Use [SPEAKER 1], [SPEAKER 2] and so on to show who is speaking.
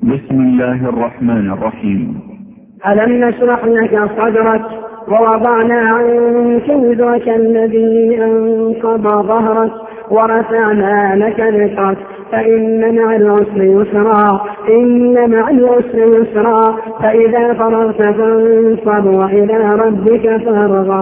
[SPEAKER 1] بسم الله الرحمن الرحيم.
[SPEAKER 2] ألم نشرح لك صدرك ووضعنا عنك وزرك الذي أنقض ظهرك ورفعنا لك ذكرك فإن مع العسر يسرا إن مع العسر يسرا فإذا فرغت فانصب وإلى ربك فارغب.